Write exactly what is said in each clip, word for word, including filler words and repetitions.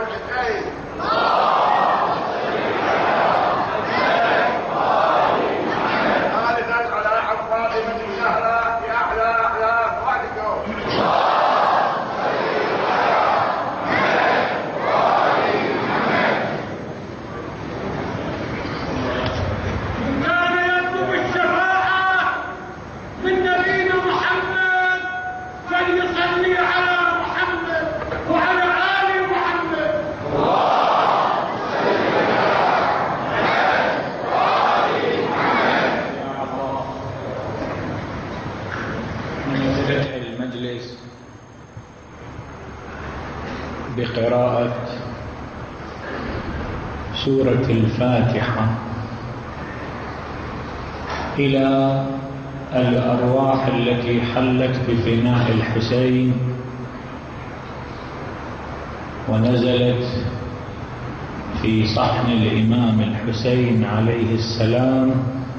الحسين. خالدت على حق فاطمة الزهراء يا أحلى أحلى أخواتكم. كان يطلب الشفاعة من نبينا محمد فليصلي على محمد وعلى آل محمد. نفتتح المجلس بقراءة سورة الفاتحة إلى الأرواح التي حلت بفناء الحسين ونزلت في صحن الإمام الحسين عليه السلام،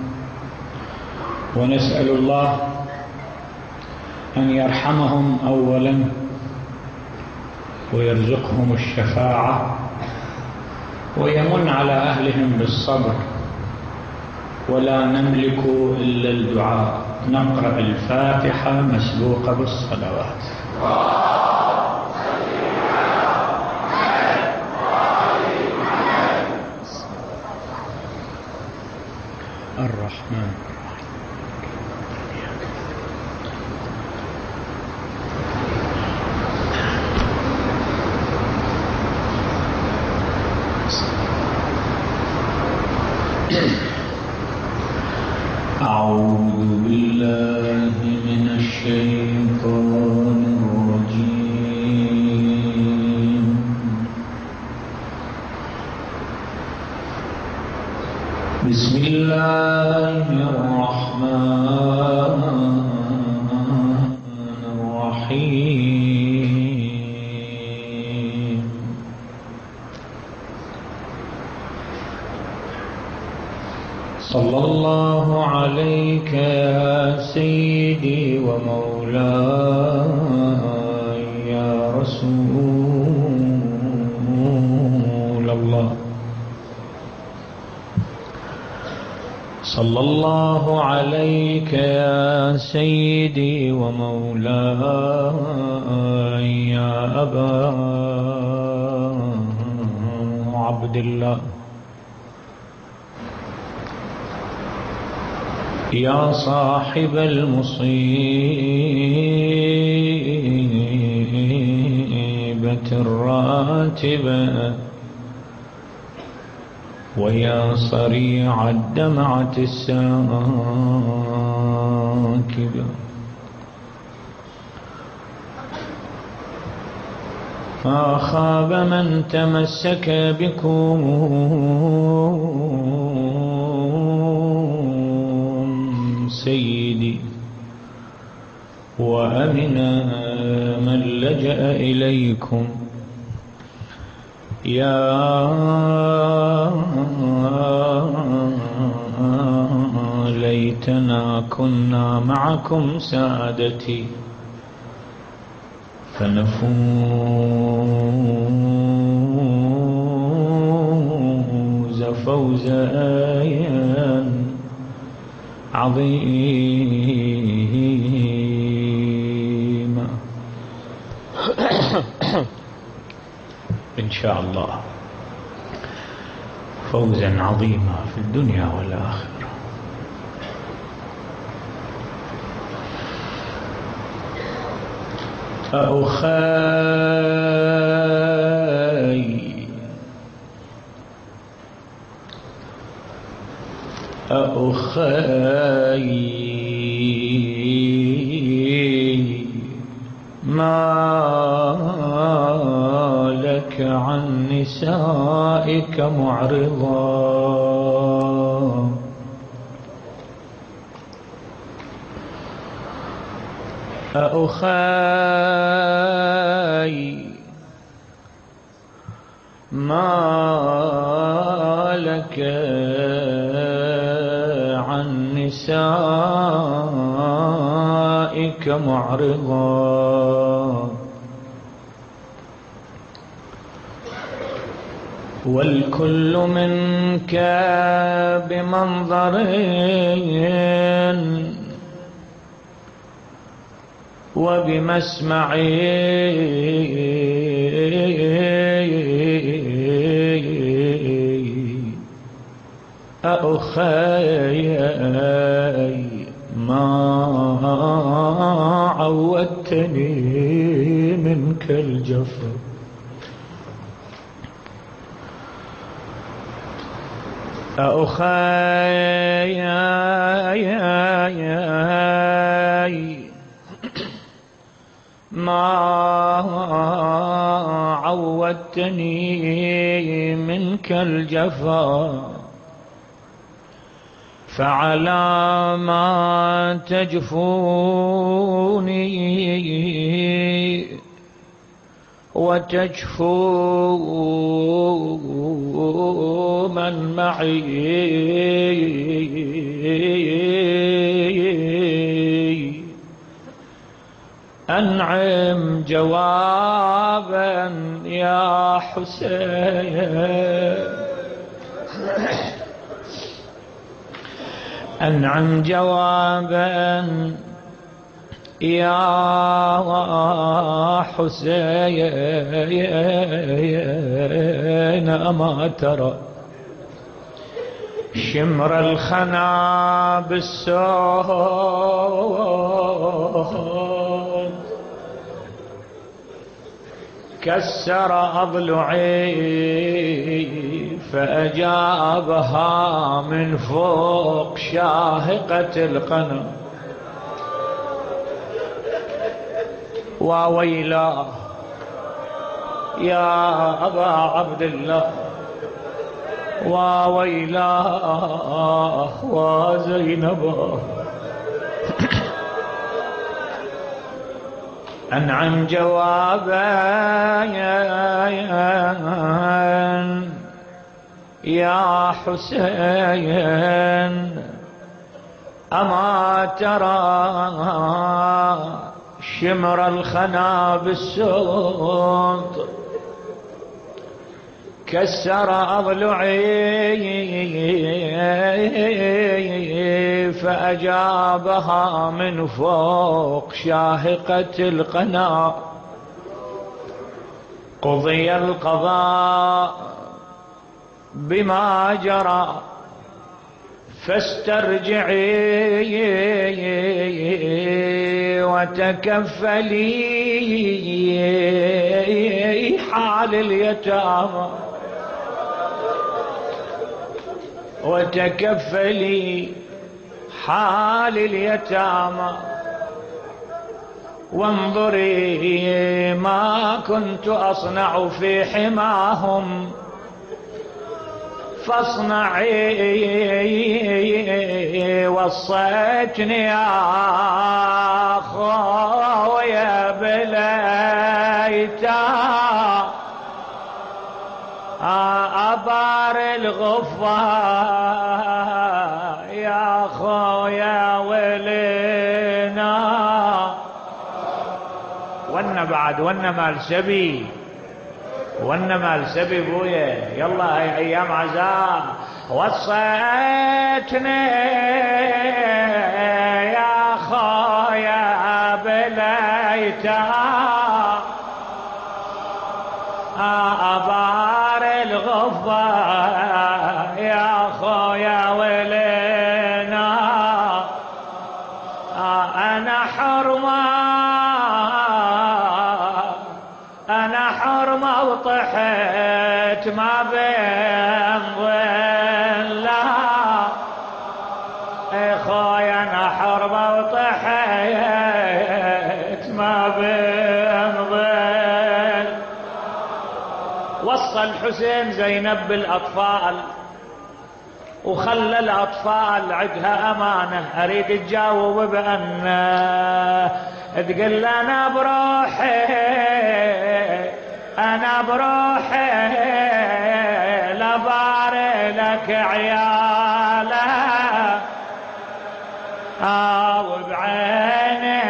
ونسأل الله أن يرحمهم أولا ويرزقهم الشفاعة ويمن على أهلهم بالصبر، ولا نملك إلا الدعاء. نقرأ الفاتحة مسبوقة بالصلوات. الرحمن أعوذ بالله من الشيطان الرجيم. بسم الله الرحمن الرحيم. صلى الله عليك يا سيدي ومولاي يا رسول الله. صلى الله عليك يا سيدي ومولاي يا أبا عبد الله. يا صاحب المصيبة الراتبة ويا صريع الدمعة الساكبة، ما خاب من تمسك بكم سيدي، وأمنا من لجأ إليكم. يا ليتنا كنا معكم سادتي فنفوز فوزا عظيما إن شاء الله، فوزا عظيما في الدنيا والآخرة. أخاي أخاي ما لك عن نسائك معرضا؟ أخاي ما لك عن نسائك معرضا؟ والكل منك بمنظر وبمسمع أخي ما عودتني منك الجفا. أخي ما عودتني منك الجفا، فعلى ما تجفوني وتجفو من معي أنعم جوابا يا حسين، أنعم جوابا يا حسين. أما ترى شمر الخنا بالسود كسر أضلعي فأجابها من فوق شاهقة القنا. وويلاه يا أبا عبد الله، وويلاه وزينب. أنعم جوابا يا حسين، أما ترى شمر الخنا بالسوط كسر أضلعي فأجابها من فوق شاهقة القنا. قضي القضاء بما جرى فاسترجعي وتكفلي حال اليتامى، وتكفلي حال اليتامى، وانظري ما كنت أصنع في حماهم فاصنعي. وصيتني يا خويا بليتا أبار الغفا يا خويا ولينا. وانا بعد وانا مال سبي، وانا مال سبي بويا، يلا هاي ايام عزاء. وصيتني يا خويا بليتا أبار الغفا يا خويا ولينا. أنا حرمة أنا حرمة وطحت ما بين ظلها. يا خويا أنا حرمة وطحت ما بين ظل. وصى الحسين زينب بالأطفال وخلى الأطفال عدها أمانة. أريد تجاوب بأن تقول أنا بروحي أنا بروحي لباري لك عياله وبعيني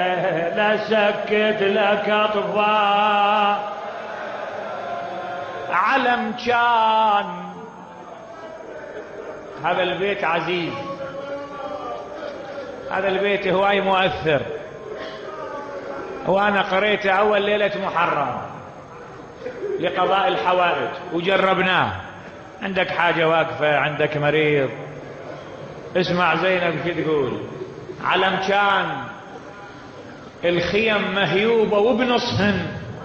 لسكت لك أطفال. علم كان. هذا البيت عزيز، هذا البيت هواي مؤثر، وأنا قريته أول ليلة محرم لقضاء الحوائج وجربناه. عندك حاجة واقفة، عندك مريض، اسمع زينب شو تقول. علم كان الخيم مهيوبة وبنصهن،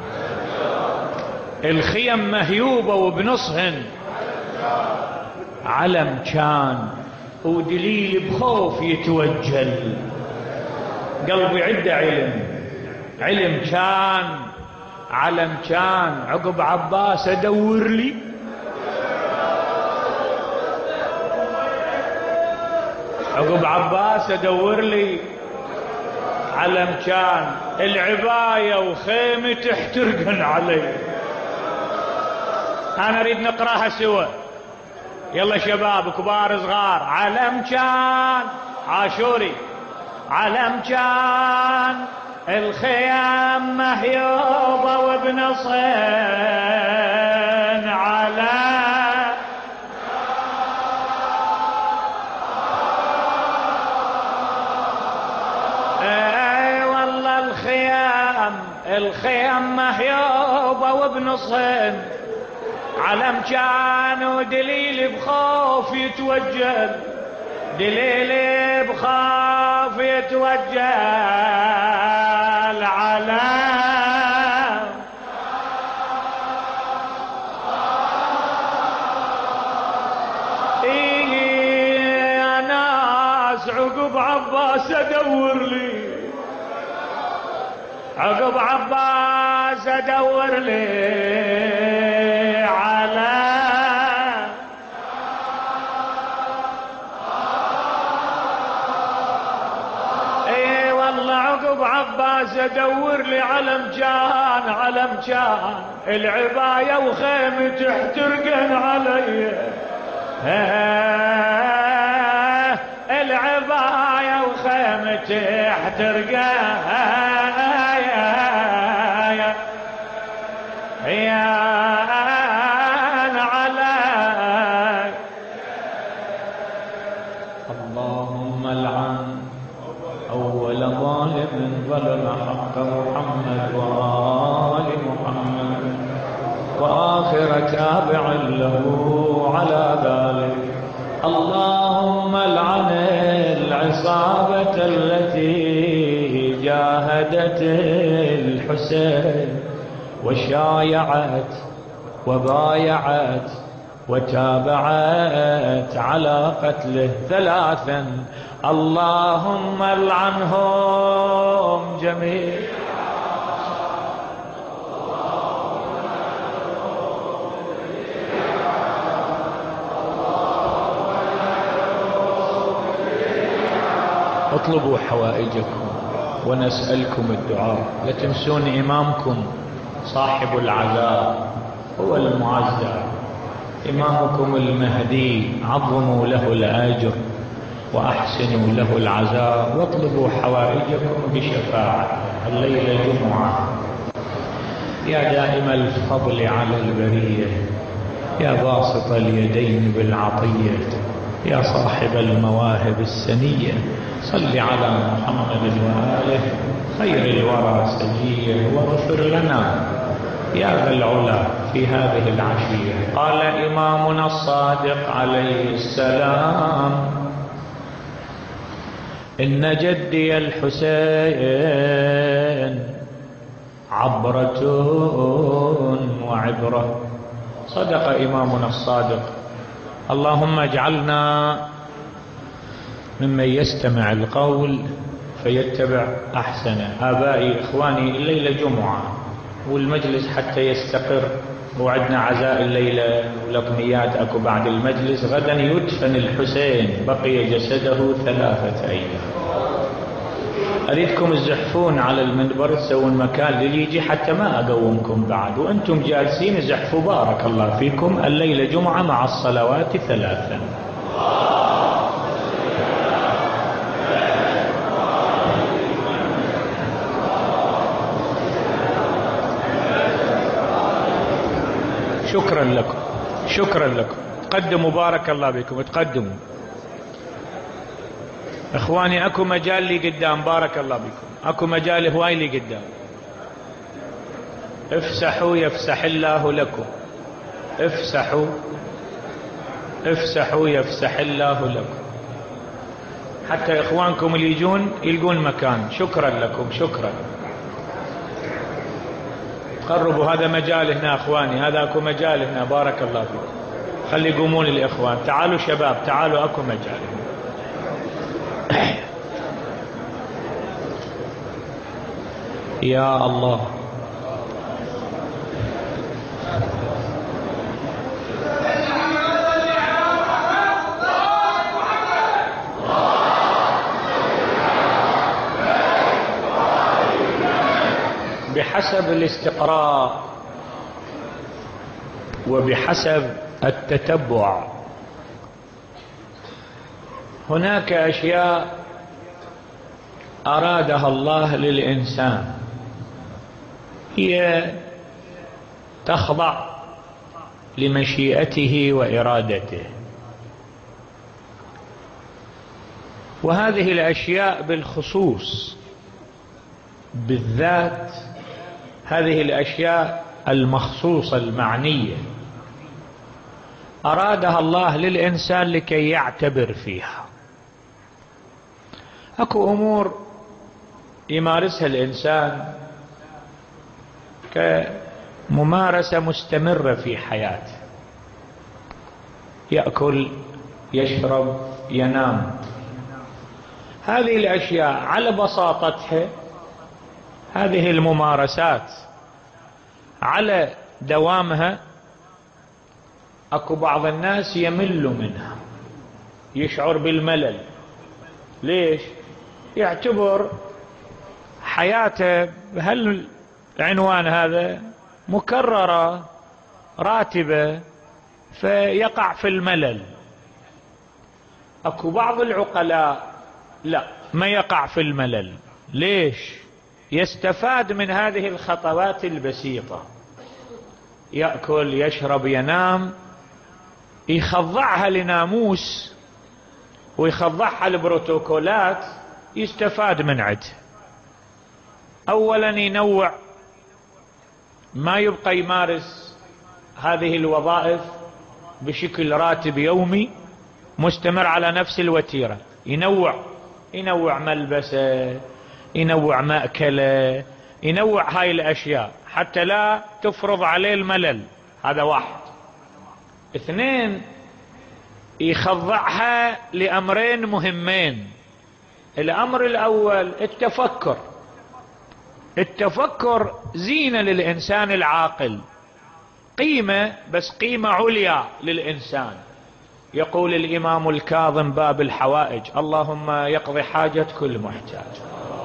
الخيم مهيوبة وبنصهن. علم كان ودليل بخوف يتوجل. قلبي عنده علم، علم كان، علم كان. عقب عباس ادور لي، عقب عباس ادور لي علم كان. العباية وخيمة تحترقن علي. انا اريد نقراها سوا، يلا شباب كبار صغار. علم كان عاشوري، علم كان الخيام مهيوبة وبنصين. على اي والله الخيام، الخيام مهيوبة وبنصين. علم كان ودليل بخوف يتوجل، دليل بخوف يتوجل. علم إيه يا ناس، عقب عباس ادور لي، عقب عباس ادور لي على اي والله. عقب عباس ادور لي علم كان، علم كان العباية وخيمة تحترقن علي. العباية وخيمة تحترقن يا علي. اللهم العن أول ظالم ظلم حق محمد وآل محمد، وآخر تابع له على ذلك. اللهم العن العصابة التي جاهدت الحسين وشايعت وبايعت وتابعت على قتله ثلاثا. اللهم العنهم جميعا. اطلبوا حوائجكم ونسألكم الدعاء. لا تنسون إمامكم صاحب العذاب هو المعزى، إمامكم المهدي، عظموا له الأجر وأحسنوا له العزاء، واطلبوا حوائجكم بشفاعة. الليلة جمعة، يا دائم الفضل على البرية، يا باسط اليدين بالعطية، يا صاحب المواهب السنية، صل على محمد وآله خير الورى سجية، واغفر لنا يا ذا العلا في هذه العشية. قال إمامنا الصادق عليه السلام: إن جدي الحسين عبرة وعبرة. صدق إمامنا الصادق. اللهم اجعلنا ممن يستمع القول فيتبع أحسنه. آبائي إخواني، الليلة جمعة والمجلس حتى يستقر، وعدنا عزاء الليلة ولقميات أكو بعد المجلس. غدا يدفن الحسين، بقي جسده ثلاثة أيام. أريدكم تزحفون على المنبر، تسوون مكان للي يجي حتى ما أقومكم بعد، وأنتم جالسين زحفوا. بارك الله فيكم. الليلة جمعة مع الصلوات ثلاثا. شكرا لكم شكرا لكم. تقدموا بارك الله بكم، تقدموا اخواني. اكو مجال لي قدام بارك الله بكم، اكو مجال هواي لي قدام. افسحوا يفسح الله لكم، افسحوا افسحوا يفسح الله لكم، حتى اخوانكم اللي يجون يلقون مكان. شكرا لكم شكرا. قربوا، هذا مجال هنا اخواني، هذا اكو مجال هنا بارك الله فيكم. خلي يقومون الاخوان. تعالوا شباب تعالوا، اكو مجال. يا الله. بحسب الاستقراء وبحسب التتبع هناك أشياء أرادها الله للإنسان هي تخضع لمشيئته وإرادته، وهذه الأشياء بالخصوص بالذات هذه الأشياء المخصوصة المعنية أرادها الله للإنسان لكي يعتبر فيها. أكو أمور يمارسها الإنسان كممارسة مستمرة في حياته، يأكل يشرب ينام. هذه الأشياء على بساطتها، هذه الممارسات على دوامها اكو بعض الناس يمل منها، يشعر بالملل. ليش؟ يعتبر حياته بهالعنوان هذا مكررة راتبة، فيقع في الملل. اكو بعض العقلاء لا، ما يقع في الملل. ليش؟ يستفاد من هذه الخطوات البسيطة، يأكل يشرب ينام، يخضعها لناموس ويخضعها لبروتوكولات يستفاد من عده. أولا ينوع، ما يبقى يمارس هذه الوظائف بشكل راتب يومي مستمر على نفس الوتيرة. ينوع ينوع ملبسه، ينوع مأكله، ينوع هاي الأشياء حتى لا تفرض عليه الملل. هذا واحد. اثنين، يخضعها لأمرين مهمين. الأمر الأول التفكر. التفكر زينة للإنسان العاقل، قيمة، بس قيمة عليا للإنسان. يقول الإمام الكاظم باب الحوائج: اللهم يقضي حاجة كل محتاج.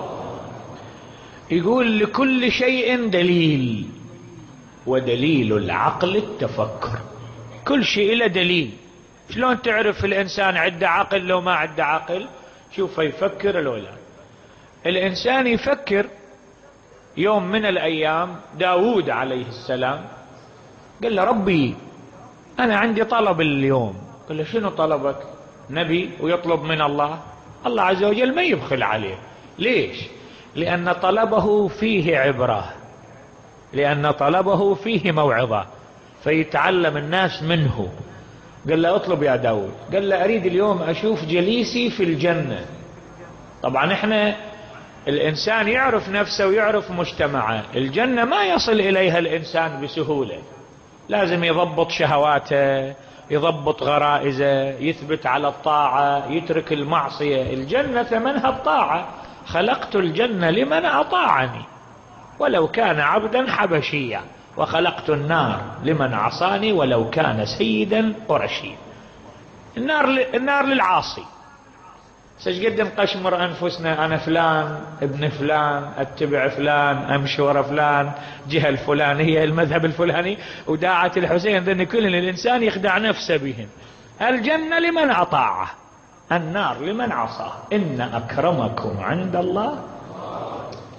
يقول: لكل شيء دليل، ودليل العقل التفكر. كل شيء له دليل. شلون تعرف الإنسان عنده عقل لو ما عنده عقل؟ شوف يفكر لو لا. الإنسان يفكر. يوم من الأيام داود عليه السلام قال له: ربي أنا عندي طلب اليوم. قال له: شنو طلبك؟ نبي ويطلب من الله. الله عز وجل ما يبخل عليه. ليش؟ لأن طلبه فيه عبرة، لأن طلبه فيه موعظة، فيتعلم الناس منه. قال له: اطلب يا داود. قال له: أريد اليوم أشوف جليسي في الجنة. طبعا احنا الإنسان يعرف نفسه ويعرف مجتمعه. الجنة ما يصل إليها الإنسان بسهولة، لازم يضبط شهواته، يضبط غرائزه، يثبت على الطاعة، يترك المعصية. الجنة ثمنها الطاعة. خلقت الجنة لمن أطاعني ولو كان عبدا حبشيا، وخلقت النار لمن عصاني ولو كان سيدا قرشيا. النار النار للعاصي. سجد نقشمر أنفسنا: أنا فلان ابن فلان، أتبع فلان، أمشي ورا فلان، جهة الفلانية، المذهب الفلاني، وداعة الحسين. ذن كل الإنسان يخدع نفسه بهم. الجنة لمن أطاعه، النار لمن عصاه. إن أكرمكم عند الله.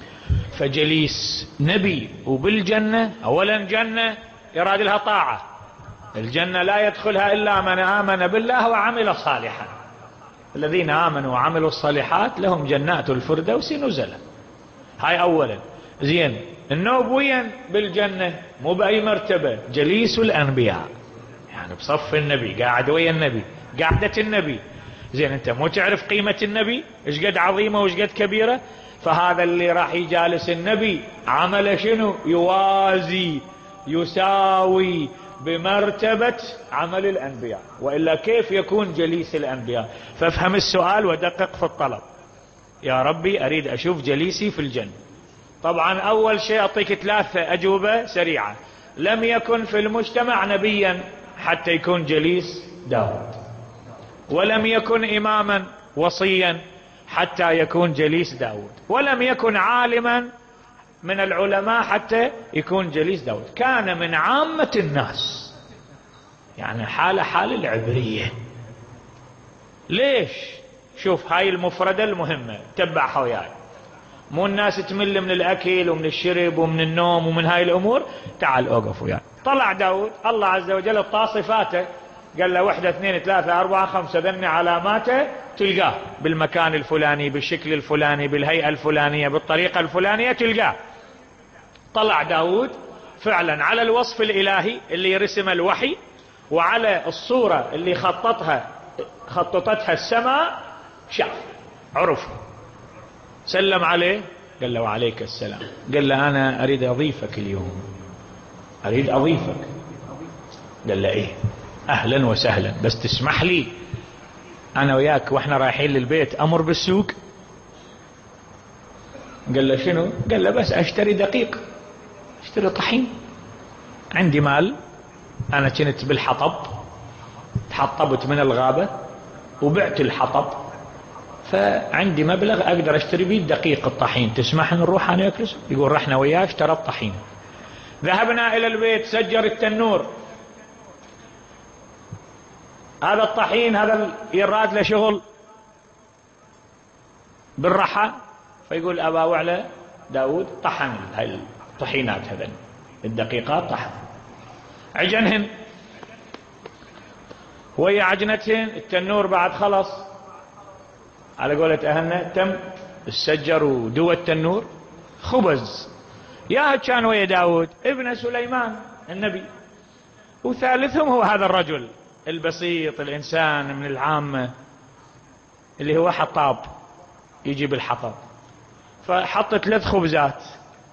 فجليس نبي وبالجنة، أولا جنة يراد لها طاعة، الجنة لا يدخلها إلا من آمن بالله وعمل صالحا. الذين آمنوا وعملوا الصالحات لهم جنات الفردوس نزلا. هاي أولا. زين، النوب وين بالجنة؟ مو بأي مرتبة، جليس الأنبياء، يعني بصف النبي، قاعد ويا النبي، قاعدة النبي. زين، أنت مو تعرف قيمة النبي إيش قد عظيمة وإيش قد كبيرة؟ فهذا اللي راح يجالس النبي عمل شنو؟ يوازي يساوي بمرتبة عمل الأنبياء، وإلا كيف يكون جليس الأنبياء؟ فافهم السؤال ودقق في الطلب. يا ربي أريد أشوف جليسي في الجنة. طبعا أول شيء أعطيك ثلاثة أجوبة سريعة. لم يكن في المجتمع نبيا حتى يكون جليس داود، ولم يكن إماما وصيا حتى يكون جليس داود، ولم يكن عالما من العلماء حتى يكون جليس داود. كان من عامة الناس، يعني حالة حال العبرية. ليش؟ شوف هاي المفردة المهمة، تبعها وياي. مو الناس تمل من الأكل ومن الشرب ومن النوم ومن هاي الأمور. تعال أوقف وياي. طلع داود، الله عز وجل اعطاه صفاته، قال له واحدة اثنين ثلاثة أربعة خمسة ذني علاماته تلقاه بالمكان الفلاني، بالشكل الفلاني، بالهيئة الفلانية، بالطريقة الفلانية تلقاه. طلع داود فعلا على الوصف الإلهي اللي يرسم الوحي، وعلى الصورة اللي خططها خططتها السماء، شاف عرفه. سلم عليه، قال له وعليك السلام. قال له أنا أريد أضيفك اليوم، أريد أضيفك. قال له إيه؟ أهلا وسهلا، بس تسمح لي أنا وياك وإحنا رايحين للبيت أمر بالسوق. قال له شنو؟ قال له بس أشتري دقيق، اشتري طحين، عندي مال، أنا كنت بالحطب، تحطبت من الغابة وبعت الحطب، فعندي مبلغ أقدر أشتري بيه دقيق الطحين، تسمح نروح أنا وياك؟ يقول رحنا وياه اشترى الطحين. ذهبنا إلى البيت، سجر التنور. هذا الطحين هذا يراد له شغل بالرحى، فيقول أبا وعلى داود طحن هاي الطحينات، هذا الدقيقات طحن. عجنهن ويا عجنتهن، التنور بعد خلص على قولة أهلنا تم السجر ودوى التنور. خبز يا كان ويا داود ابن سليمان النبي، وثالثهم هو هذا الرجل البسيط الإنسان من العامة اللي هو حطاب يجي بالحطب. فحط ثلاث خبزات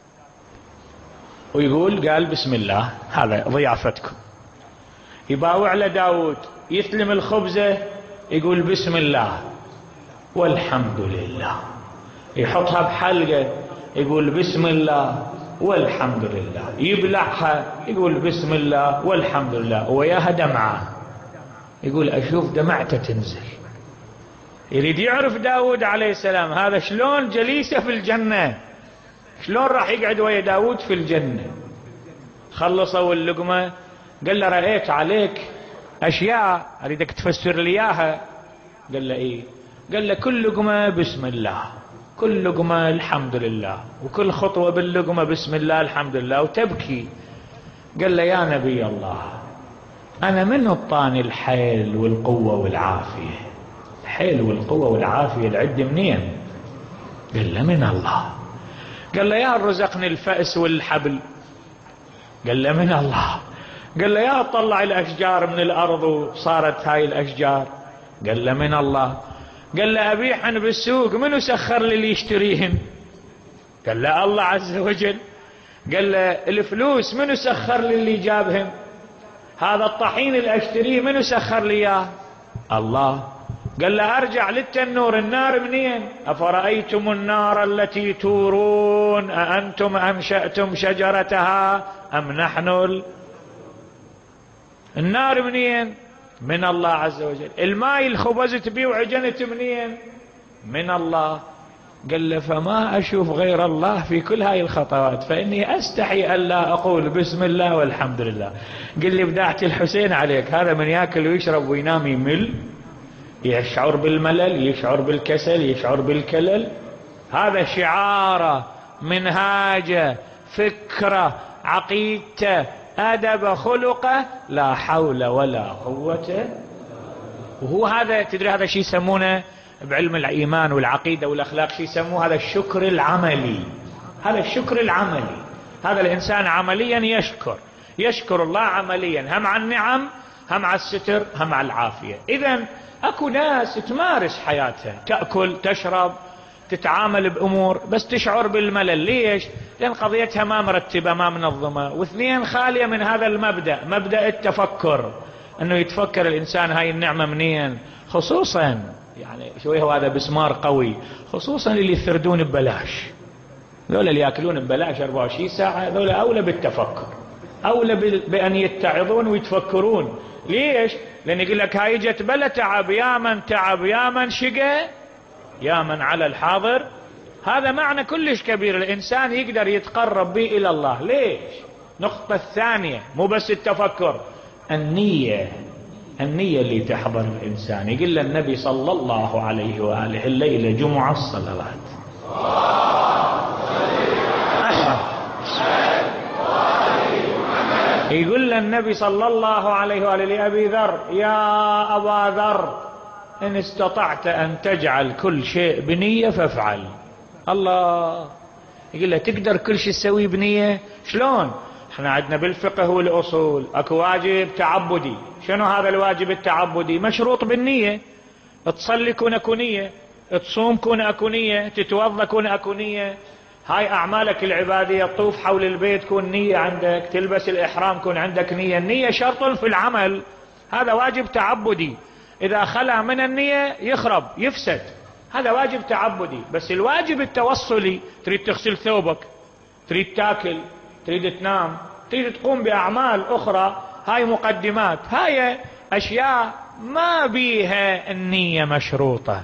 ويقول قال بسم الله، هذا ضيافتكم. يباوع على داود، يثلم الخبزة يقول بسم الله والحمد لله، يحطها بحلقة يقول بسم الله والحمد لله، يبلعها يقول بسم الله والحمد لله، وياها دمعة يقول أشوف دمعته تنزل. يريد يعرف داود عليه السلام هذا شلون جليسه في الجنة، شلون راح يقعد ويا داود في الجنة. خلصوا اللقمة، قال له رأيت عليك أشياء أريدك تفسر لي إياها. قال له إيه؟ قال له كل لقمة بسم الله، كل لقمة الحمد لله، وكل خطوة باللقمة بسم الله الحمد لله، وتبكي. قال له يا نبي الله أنا من الطاني الحيل والقوة والعافية؟ الحيل والقوة والعافية العد منين؟ قال له من الله. قال له يا رزقني الفأس والحبل؟ قال له من الله. قال له يا طلع الأشجار من الأرض وصارت هاي الأشجار؟ قال له من الله. قال له أبيعهن بالسوق منو سخر لي اللي يشتريهن؟ قال له الله عز وجل. قال له الفلوس منو سخر لي اللي جابهن؟ هذا الطحين اللي أشتريه منو سخر لي إياه؟ الله. قال له أرجع للتنور، النار منين؟ أفرأيتم النار التي تورون أأنتم أنشأتم شجرتها أم نحن ال... النار منين؟ من الله عز وجل. الماء الخبز تبيه وعجنت منين؟ من الله. قال له فما أشوف غير الله في كل هاي الخطوات، فإني أستحي ألا أقول بسم الله والحمد لله. قل لي بداعة الحسين عليك، هذا من يأكل ويشرب وينام يمل، يشعر بالملل، يشعر بالكسل، يشعر بالكلل. هذا شعاره، منهاجه، فكره، عقيدته، أدب خلقه لا حول ولا قوة. وهو هذا، تدري هذا شيء يسمونه بعلم الإيمان والعقيدة والأخلاق، شيء يسموه هذا الشكر العملي. هذا الشكر العملي، هذا الإنسان عمليا يشكر يشكر الله عمليا، هم على النعم، هم على الستر، هم على العافية. إذن أكو ناس تمارس حياتها، تأكل تشرب تتعامل بأمور، بس تشعر بالملل. ليش؟ لأن قضيتها ما مرتبة ما منظمة، واثنين خالية من هذا المبدأ، مبدأ التفكر، أنه يتفكر الإنسان هاي النعمة منين. خصوصا يعني شوي هو هذا بسمار قوي، خصوصا اللي يثردون ببلاش، ذولا اللي يأكلون ببلاش أربعة وعشرين ساعة، ذولا أولى بالتفكر، أولى بأن يتعظون ويتفكرون. ليش؟ لأن يقول لك هاي جت بلا تعب، يا من تعب يا من شقى يا من على الحاضر. هذا معنى كلش كبير، الإنسان يقدر يتقرب به إلى الله. ليش؟ نقطة الثانية مو بس التفكر، النية. النية اللي تحضر الإنسان. يقول النبي صلى الله عليه وآله الليلة جمعة الصلوات، يقول النبي صلى الله عليه وآله لأبي ذر: يا أبا ذر، إن استطعت أن تجعل كل شيء بنية فافعل. الله يقول له تقدر كل شيء تسويه بنية؟ شلون؟ احنا عندنا بالفقه والأصول اكو واجب تعبدي. شنو هذا الواجب التعبدي؟ مشروط بالنية. تصلي كون اكو نية، تصوم كون اكو نية، تتوضا كون اكو نية، هاي أعمالك العبادية، تطوف حول البيت كون نية عندك، تلبس الإحرام كون عندك نية. النية شرط في العمل، هذا واجب تعبدي. إذا خلى من النية يخرب يفسد، هذا واجب تعبدي. بس الواجب التوصلي، تريد تغسل ثوبك، تريد تاكل، تريد تنام، تريد تقوم بأعمال أخرى، هاي مقدمات، هاي أشياء ما بيها النية مشروطة.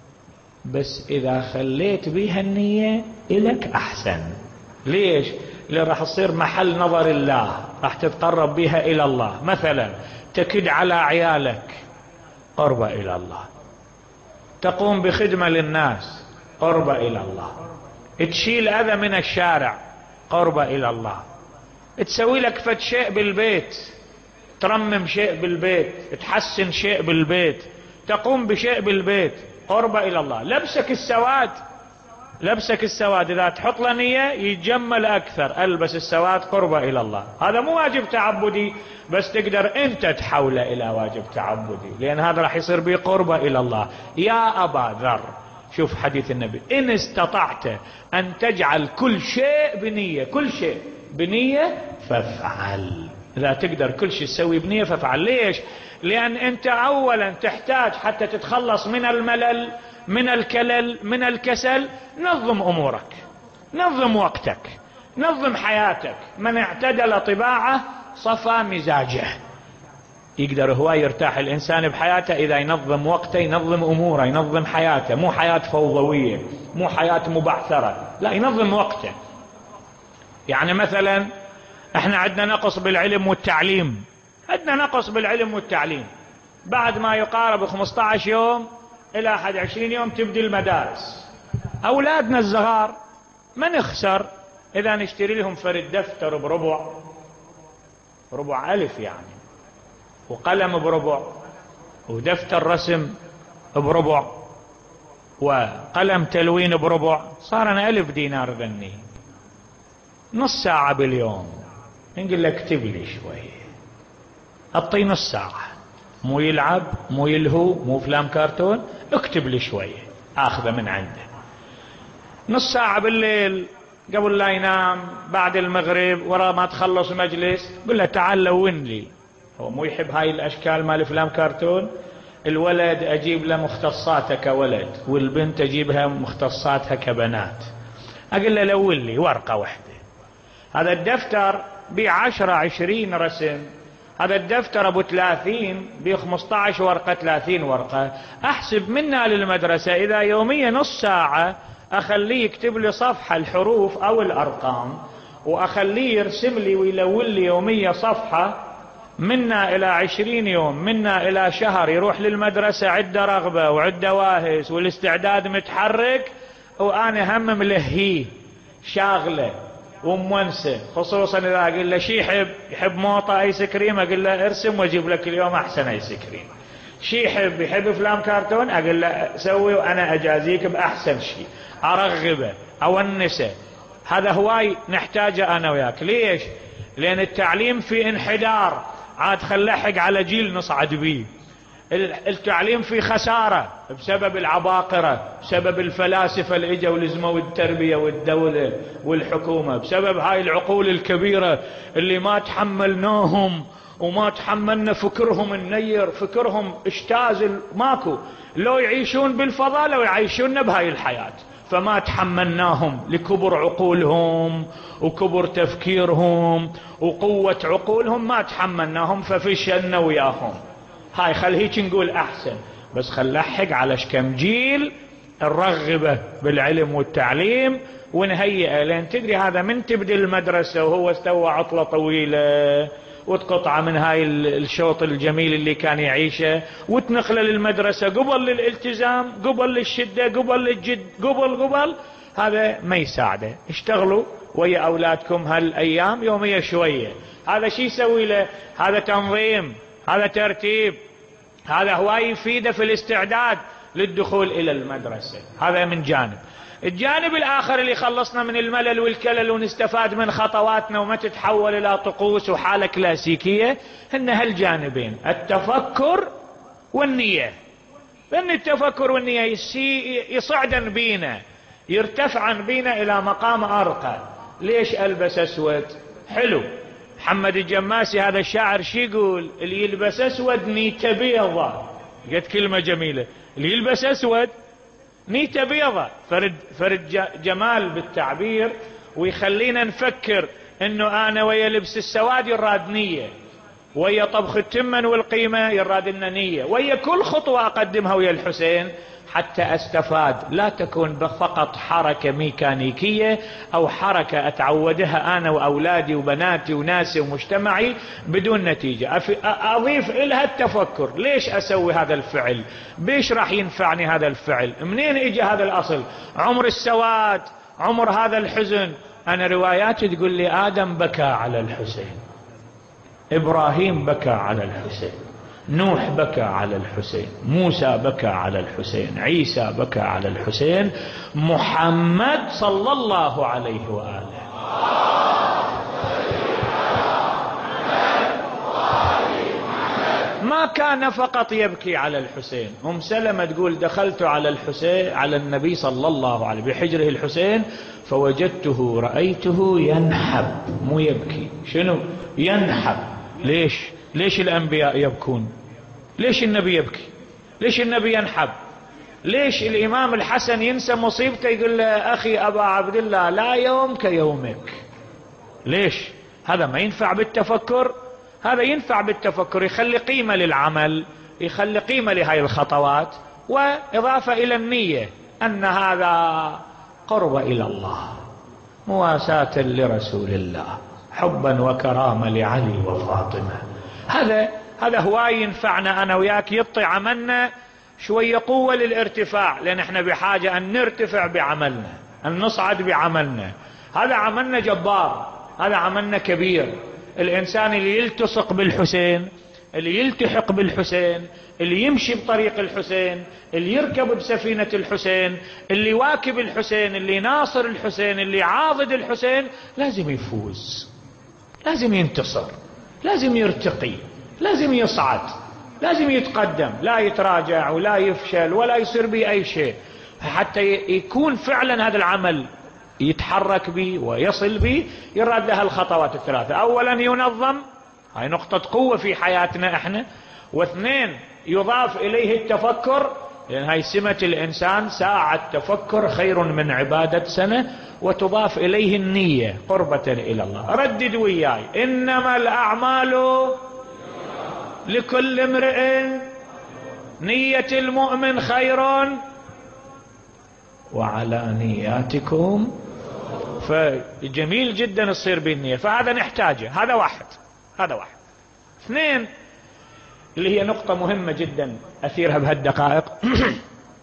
بس إذا خليت بيها النية إلك أحسن. ليش؟ لأن راح تصير محل نظر الله، راح تتقرب بها إلى الله. مثلا تكد على عيالك، قرب إلى الله. تقوم بخدمة للناس، قرب إلى الله. تشيل أذى من الشارع، قرب إلى الله. تسوي لك فد شيء بالبيت، ترمم شيء بالبيت، تحسن شيء بالبيت، تقوم بشيء بالبيت، قرب إلى الله. لبسك السواد، لبسك السواد إذا تحط له نية يتجمل أكثر، ألبس السواد، قرب إلى الله. هذا مو واجب تعبدي، بس تقدر أنت تحوله إلى واجب تعبدي، لأن هذا راح يصير به قرب إلى الله. يا أبا ذر، شوف حديث النبي: إن استطعت أن تجعل كل شيء بنية، كل شيء بنية فافعل. إذا تقدر كل شيء تسوي بنية فافعل. ليش؟ لأن أنت أولا تحتاج حتى تتخلص من الملل، من الكلل، من الكسل، نظم أمورك، نظم وقتك، نظم حياتك. من اعتدل طباعه صفى مزاجه. يقدر هو يرتاح الإنسان بحياته إذا ينظم وقته، ينظم أموره، ينظم حياته، مو حياة فوضوية، مو حياة مبعثرة، لا، ينظم وقته. يعني مثلا احنا عندنا نقص بالعلم والتعليم، عندنا نقص بالعلم والتعليم. بعد ما يقارب خمسة عشر يوم إلى أحد وعشرين يوم تبدي المدارس. أولادنا الصغار ما نخسر إذا نشتري لهم فرد دفتر بربع، ربع ألف يعني، وقلم بربع، ودفتر رسم بربع، وقلم تلوين بربع، صار أنا ألف دينار ذني. نص ساعة باليوم نقول لك اكتب لي شوي، أعطي نص ساعة، مو يلعب، مو يلهو، مو فلام كرتون، اكتب لي شوي، آخذه من عنده. نص ساعة بالليل قبل لا ينام، بعد المغرب، ورا ما تخلص مجلس، قل له تعال لون لي. هو مو يحب هاي الأشكال مال فلام كرتون؟ الولد أجيب له مختصاتها كولد، والبنت أجيبها مختصاتها كبنات. أقول له لون لي ورقة واحدة. هذا الدفتر بعشرة عشرين رسم، هذا الدفتر ابو ثلاثين بخمسة عشر ورقة، ثلاثين ورقة. احسب منا للمدرسة اذا يوميا نص ساعة اخليه يكتب لي صفحة الحروف او الارقام، واخليه يرسم لي ويلون لي يوميا صفحة، منا الى عشرين يوم، منا الى شهر، يروح للمدرسة عدة رغبة وعدة واهس والاستعداد متحرك، وانا هم ملهيه شاغله. ومونسة، خصوصا إذا أقول له شي يحب يحب موطة أيس كريم، أقول له ارسم وأجيب لك اليوم أحسن أيس كريم. شي يحب يحب أفلام كرتون، أقول له سوي وأنا أجازيك بأحسن شيء، أرغبه أونسه. هذا هواي نحتاجه أنا وياك. ليش؟ لأن التعليم في انحدار، عاد خلحق على جيل نصعد بيه. التعليم في خسارة بسبب العباقرة، بسبب الفلاسفة اللي اجوا ولزموا التربية والدولة والحكومة، بسبب هاي العقول الكبيرة اللي ما تحملناهم وما تحملنا فكرهم النير، فكرهم اجتاز ماكو، لو يعيشون بالفضاء لو يعيشون بهاي الحياة، فما تحملناهم لكبر عقولهم وكبر تفكيرهم وقوة عقولهم، ما تحملناهم ففشلنا وياهم. هاي خل هيك نقول أحسن، بس خل لحق على شكم جيل الرغبة بالعلم والتعليم ونهيئه. لأن تدري هذا من تبدي المدرسة وهو استوى عطلة طويلة وتقطع من هاي الشوط الجميل اللي كان يعيشه وتنقله للمدرسة قبل للالتزام، قبل للشدة، قبل للجد، قبل قبل هذا ما يساعده. اشتغلوا ويا أولادكم هالأيام يومية شوية. هذا شي يسوي له؟ هذا تنظيم، هذا ترتيب، هذا هواي يفيده في الاستعداد للدخول إلى المدرسة. هذا من جانب. الجانب الآخر اللي خلصنا من الملل والكلل ونستفاد من خطواتنا وما تتحول إلى طقوس وحالة كلاسيكية، هن هالجانبين، التفكر والنية. لأن التفكر والنية يصعدن بينا، يرتفعن بينا إلى مقام أرقى. ليش ألبس أسود؟ حلو. محمد الجماسي هذا الشاعر شي يقول؟ اللي يلبس أسود نيته بيضة. قد كلمة جميلة، اللي يلبس أسود نيته بيضة. فرد, فرد جمال بالتعبير، ويخلينا نفكر انه انا ويا لبس السواد يراد نية، ويا طبخ التمن والقيمة يراد لنا نية، ويا كل خطوة اقدمها ويا الحسين حتى استفاد، لا تكون فقط حركة ميكانيكية او حركة اتعودها انا واولادي وبناتي وناسي ومجتمعي بدون نتيجة. اضيف لها التفكر، ليش اسوي هذا الفعل؟ بيش راح ينفعني هذا الفعل؟ منين اجى هذا الاصل؟ عمر السواد، عمر هذا الحزن. انا رواياتي تقول لي ادم بكى على الحسين، ابراهيم بكى على الحسين، نوح بكى على الحسين، موسى بكى على الحسين، عيسى بكى على الحسين، محمد صلى الله عليه وآله ما كان فقط يبكي على الحسين. أم سلمة تقول دخلت على الحسين على النبي صلى الله عليه بحجره الحسين فوجدته رأيته ينحب، مو يبكي. شنو ينحب؟ ليش؟ ليش الأنبياء يبكون؟ ليش النبي يبكي؟ ليش النبي ينحب؟ ليش الإمام الحسن ينسى مصيبته يقول له أخي أبا عبد الله لا يوم كيومك؟ ليش؟ هذا ما ينفع بالتفكر. هذا ينفع بالتفكر، يخلي قيمة للعمل، يخلي قيمة لهذه الخطوات، وإضافة إلى النية أن هذا قرب إلى الله، مواساة لرسول الله، حبا وكرامة لعلي وفاطمة. هذا هذا هواي ينفعنا أنا وياك، يعطي عملنا شوية قوة للارتفاع، لأن احنا بحاجة أن نرتفع بعملنا، أن نصعد بعملنا. هذا عملنا جبار، هذا عملنا كبير. الإنسان اللي يلتصق بالحسين، اللي يلتحق بالحسين، اللي يمشي بطريق الحسين، اللي يركب بسفينة الحسين، اللي واكب الحسين، اللي ناصر الحسين، اللي عاضد الحسين، لازم يفوز، لازم ينتصر، لازم يرتقي، لازم يصعد، لازم يتقدم، لا يتراجع ولا يفشل ولا يصير به أي شيء، حتى يكون فعلا هذا العمل يتحرك به ويصل به. يراد لها الخطوات الثلاثة. أولا ينظم، هاي نقطة قوة في حياتنا احنا. واثنين يضاف إليه التفكر، لأن هاي سمة الإنسان، ساعة تفكر خير من عبادة سنة. وتضاف إليه النية قربة إلى الله. ردد وياي، إنما الأعمال لكل امرئ، نية المؤمن خير وعلى نياتكم. فجميل جدا تصير بالنية، فهذا نحتاجه. هذا واحد، هذا واحد. اثنين اللي هي نقطة مهمة جدا أثيرها بهالدقائق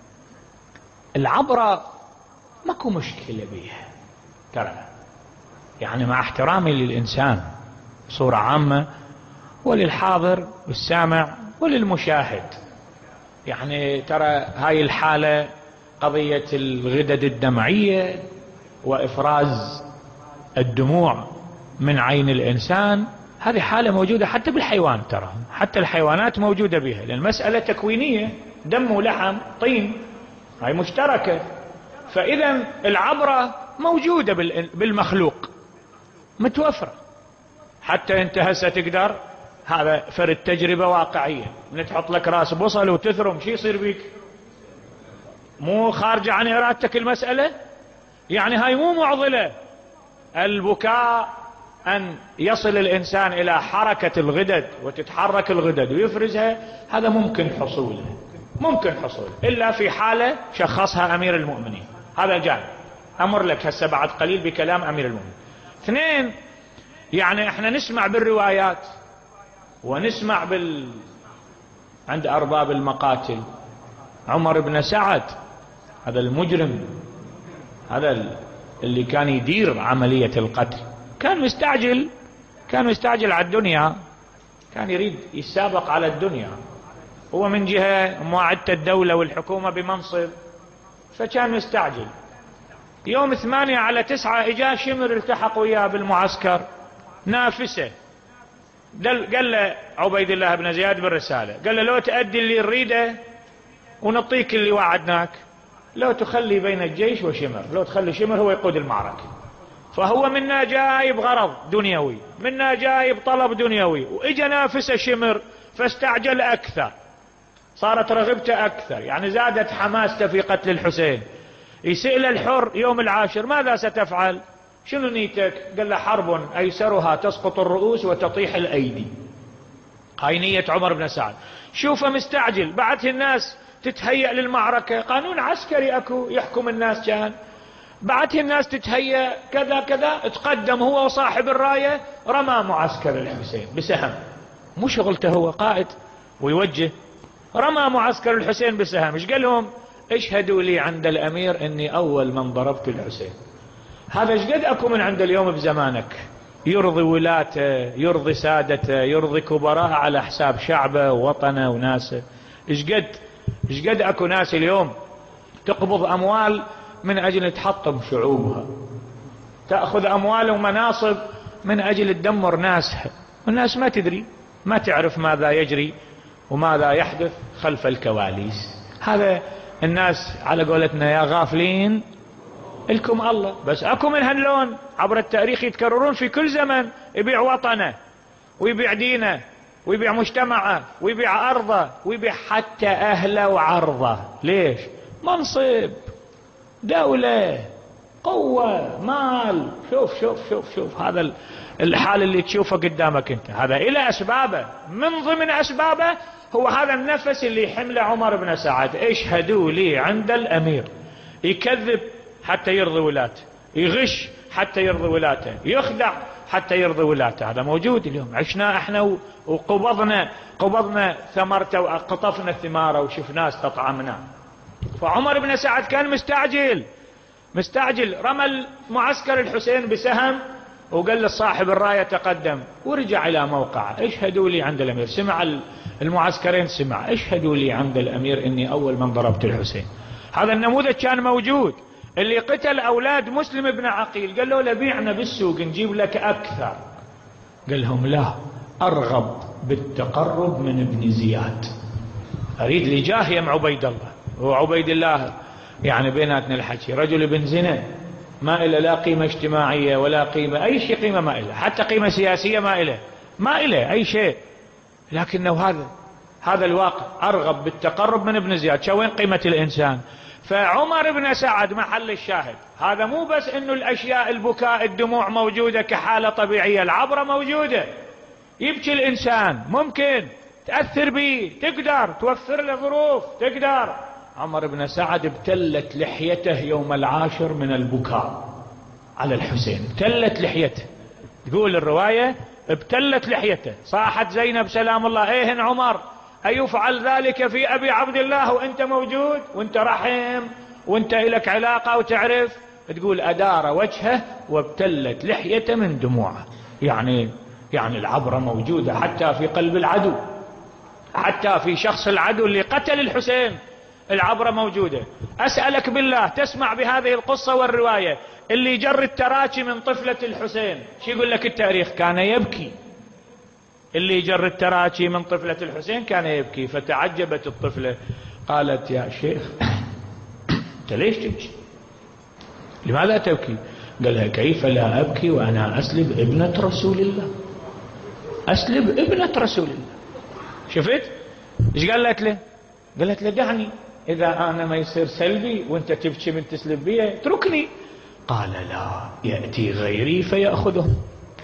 العبرة ماكو مشكلة بيها، ترى يعني مع احترامي للإنسان بصورة عامة وللحاضر والسامع وللمشاهد، يعني ترى هاي الحالة قضية الغدد الدمعية وإفراز الدموع من عين الإنسان، هذه حالة موجودة حتى بالحيوان، ترى حتى الحيوانات موجودة بها، لأن المسألة تكوينية، دم ولحم طين، هاي مشتركة. فإذا العبرة موجودة بالمخلوق متوفرة، حتى انت هسه تقدر، هذا فرد تجربة واقعية، من تحط لك راس بصل وتثرم شي يصير بيك؟ مو خارجة عن إرادتك المسألة، يعني هاي مو معضلة. البكاء أن يصل الإنسان إلى حركة الغدد وتتحرك الغدد ويفرزها، هذا ممكن حصوله، ممكن حصوله إلا في حالة شخصها أمير المؤمنين. هذا جانب أمر لك هسه بعد قليل بكلام أمير المؤمنين. اثنين، يعني احنا نسمع بالروايات ونسمع بال عند أرباب المقاتل، عمر بن سعد هذا المجرم، هذا اللي كان يدير عملية القتل، كان مستعجل، كان مستعجل على الدنيا، كان يريد يسابق على الدنيا، هو من جهة معدة الدولة والحكومة بمنصب، فكان مستعجل. يوم ثمانية على تسعة اجا شمر التحق وياه بالمعسكر نافسه، قال له عبيد الله بن زياد بالرسالة، قال له لو تأدي اللي نريده ونعطيك اللي وعدناك، لو تخلي بين الجيش وشمر، لو تخلي شمر هو يقود المعركة. فهو منا جايب غرض دنيوي، منا جايب طلب دنيوي، واجا نافسه شمر فاستعجل أكثر، صارت رغبته أكثر، يعني زادت حماسته في قتل الحسين. يسأل الحر يوم العاشر ماذا ستفعل؟ شنو نيتك؟ قال له حرب أيسرها تسقط الرؤوس وتطيح الأيدي. هاي نية عمر بن سعد. شوفه مستعجل، بعد الناس تتهيأ للمعركة، قانون عسكري اكو يحكم الناس، كان بعد الناس تتهيأ كذا كذا، تقدم هو وصاحب الراية، رمى معسكر الحسين بسهم، مو شغلته هو قائد ويوجه، رمى معسكر الحسين بسهم. ايش قال لهم؟ اشهدوا لي عند الأمير اني اول من ضربت الحسين. هذا ايش قد اكو من عند اليوم بزمانك يرضي ولاته، يرضي سادته، يرضي كبراء على حساب شعبه ووطنه وناسه. ايش قد ايش قد اكو ناس اليوم تقبض اموال من اجل تحطم شعوبها، تأخذ اموال ومناصب من اجل تدمر ناسها، والناس ما تدري، ما تعرف ماذا يجري وماذا يحدث خلف الكواليس. هذا الناس على قولتنا يا غافلين الكم الله. بس اكو من هاللون عبر التاريخ يتكررون في كل زمن، يبيع وطنه ويبيع دينه ويبيع مجتمعه ويبيع ارضه ويبيع حتى اهله وعرضه. ليش؟ منصب، دولة، قوة، مال. شوف شوف شوف شوف هذا الحال اللي تشوفه قدامك انت، هذا الى اسبابه، من ضمن اسبابه هو هذا النفس اللي يحمله عمر بن سعد. اشهدوا لي عند الامير. يكذب حتى يرضي ولاته، يغش حتى يرضي ولاته، يخدع حتى يرضي ولاته. هذا موجود اليوم، عشنا احنا وقبضنا قبضنا ثمرته وقطفنا الثمار وشفناه استطعمناه. فعمر بن سعد كان مستعجل مستعجل، رمى معسكر الحسين بسهم وقال لصاحب الراية تقدم، ورجع إلى موقعه. اشهدوا لي عند الأمير. سمع المعسكرين، سمع اشهدوا لي عند الأمير إني أول من ضربت الحسين. هذا النموذج كان موجود. اللي قتل أولاد مسلم بن عقيل قال له لبيعنا بالسوق نجيب لك أكثر، قال لهم لا، أرغب بالتقرب من ابن زياد، أريد لي جاه يم عبيد الله. وعبيد الله يعني بيناتنا الحكي رجل ابن زنا، ما إله لا قيمة اجتماعية ولا قيمة أي شيء، قيمة ما إله، حتى قيمة سياسية ما إله، ما إله أي شيء، لكنه هذا هذا الواقع، أرغب بالتقرب من ابن زياد. شو وين قيمة الإنسان؟ فعمر بن سعد محل الشاهد. هذا مو بس إنه الأشياء البكاء الدموع موجودة كحالة طبيعية، العبرة موجودة. يبكي الإنسان، ممكن تأثر به، تقدر توفر له ظروف، تقدر. عمر بن سعد ابتلت لحيته يوم العاشر من البكاء على الحسين، ابتلت لحيته، تقول الرواية ابتلت لحيته. صاحت زينب سلام الله ايهن عمر أيفعل ذلك في أبي عبد الله وانت موجود وانت رحم وانت إلك علاقة وتعرف تقول أدار وجهه وابتلت لحيته من دموعه. يعني يعني العبرة موجودة حتى في قلب العدو، حتى في شخص العدو اللي قتل الحسين العبرة موجودة. أسألك بالله، تسمع بهذه القصة والرواية، اللي جر التراكي من طفلة الحسين شو يقول لك التاريخ؟ كان يبكي. اللي جر التراكي من طفلة الحسين كان يبكي. فتعجبت الطفلة قالت يا شيخ أنت ليش تبكي؟ لماذا تبكي؟ قال لها كيف لا أبكي وأنا أسلب ابنة رسول الله، أسلب ابنة رسول الله. شفت إيش قالت له؟ قالت له دعني، إذا أنا ما يصير سلبي وأنت تبكي من تسلب بي اتركني. قال لا، يأتي غيري فيأخذهم.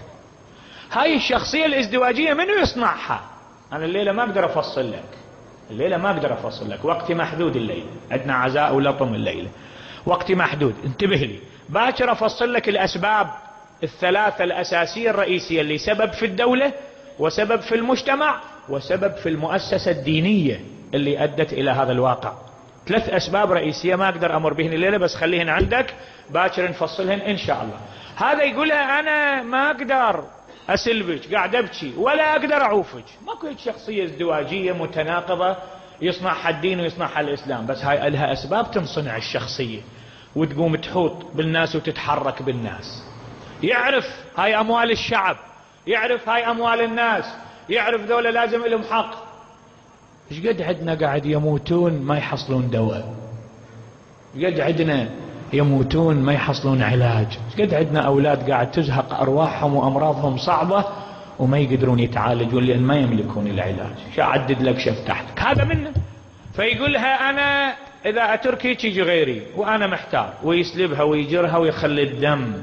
هاي الشخصية الازدواجية منو يصنعها؟ أنا الليلة ما أقدر أفصل لك، الليلة ما أقدر أفصل لك، وقتي محدود الليلة، عندنا عزاء ولطم الليلة، وقتي محدود. انتبه لي، باكر أفصل لك الأسباب الثلاثة الأساسية الرئيسية اللي سبب في الدولة وسبب في المجتمع وسبب في المؤسسة الدينية اللي أدت إلى هذا الواقع. ثلاث أسباب رئيسية ما أقدر أمر بهن الليلة، بس خليهن عندك باكر نفصلهن إن شاء الله. هذا يقولها أنا ما أقدر أسلبك، قاعد أبكي ولا أقدر أعوفك. ماكو هيك شخصية ازدواجية متناقضة يصنعها الدين ويصنعها الإسلام، بس هاي لها أسباب تنصنع الشخصية وتقوم تحوط بالناس وتتحرك بالناس. يعرف هاي أموال الشعب، يعرف هاي أموال الناس، يعرف ذولا لازم لهم حق. ايش قد عندنا قاعد يموتون ما يحصلون دواء، ايش قد عندنا يموتون ما يحصلون علاج، ايش قد عندنا أولاد قاعد تزهق أرواحهم وأمراضهم صعبة وما يقدرون يتعالجون لأن ما يملكون العلاج. شو أعدد لك شف تحتك هذا منه. فيقولها أنا إذا أتركي تيجي غيري وأنا محتار، ويسلبها ويجرها ويخلي الدم.